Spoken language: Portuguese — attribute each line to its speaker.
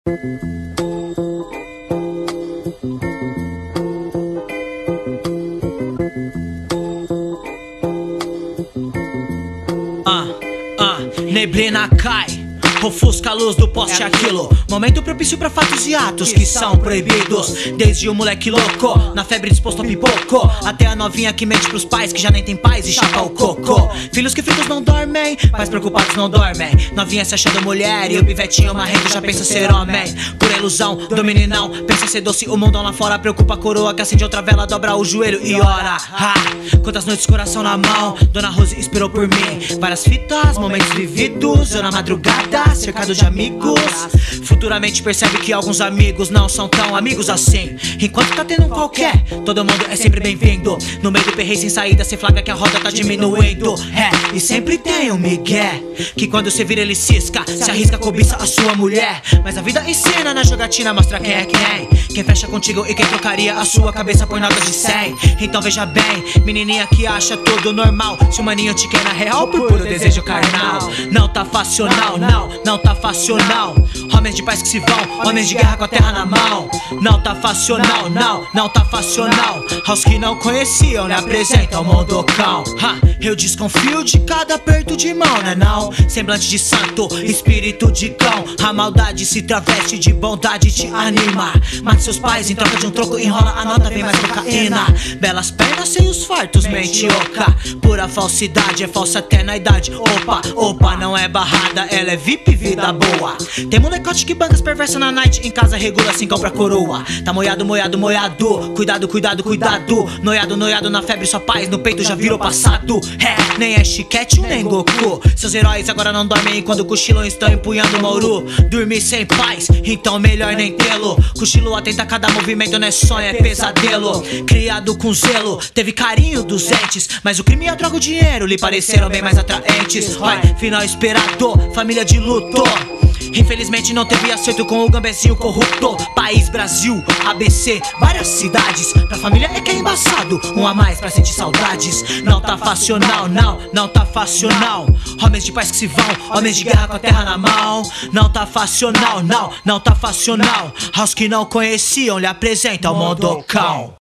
Speaker 1: Neblina cai, ofusca a luz do poste aquilo. Momento propício pra fatos e atos que são proibidos. Desde o moleque louco, na febre disposto a pipoco, até a novinha que mente pros pais que já nem tem paz e chapa o coco. Filhos que fritos não dormem, pais preocupados não dormem. Novinha se achando mulher e o pivetinho marrento já pensa ser homem. Pura ilusão do meninão, pensa ser doce o mundão lá fora. Preocupa a coroa que acende outra vela, dobra o joelho e ora. Quantas noites coração na mão, Dona Rose esperou por mim. Várias fitas, momentos vividos, eu na madrugada cercado de amigos. Futuramente percebe que alguns amigos não são tão amigos assim. Enquanto tá tendo um qualquer, todo mundo é sempre bem-vindo. No meio do perreio sem saída, cê flagra que a roda tá diminuindo. E sempre tem um migué que quando cê vira ele cisca, se arrisca, cobiça a sua mulher. Mas a vida ensina, na jogatina mostra quem é quem. Quem fecha contigo e quem trocaria a sua cabeça por notas de 100. Então veja bem, menininha que acha tudo normal, se o maninho te quer na real por puro desejo carnal. Não tá fácil não tá fácil não. Homens de paz que se vão, homens de guerra com a terra na mão. Não tá fácil não tá fácil não. Aos que não conheciam, lhe apresenta o mundo cão. Eu desconfio de cada aperto de mão, né não? Semblante de santo, espírito de cão. A maldade se traveste de bondade, te anima. Mate seus pais em troca de um troco, enrola a nota, vem mais cocaína. Belas pernas sem os fartos, mente oca. Pura falsidade, é falsa até na idade. Opa, não é barrada, ela é VIP, vida boa. Tem molecote que banca as perversas na night, em casa regula assim compra coroa. Tá moiado, cuidado. Noiado na febre, sua paz no peito já virou passado. Nem é chiquete nem Goku. Seus heróis agora não dormem quando cochilam, estão empunhando o Mauru. Dormir sem paz, então melhor nem tê-lo. Cochilo atenta a cada movimento, não é sonho, é pesadelo. Criado com zelo, teve carinho dos entes, mas o crime e a droga, o dinheiro lhe pareceram bem mais atraentes. Final esperado, família de luto. Infelizmente não teve acerto com o gambezinho corrupto. País, Brasil, ABC, várias cidades. Pra família é que é embaçado, um a mais pra sentir saudades. Não tá fácil não tá fácil não. Homens de paz que se vão, homens de guerra com a terra na mão. Não tá fácil não tá fácil não. Aos que não conheciam, lhe apresenta o mundo cão.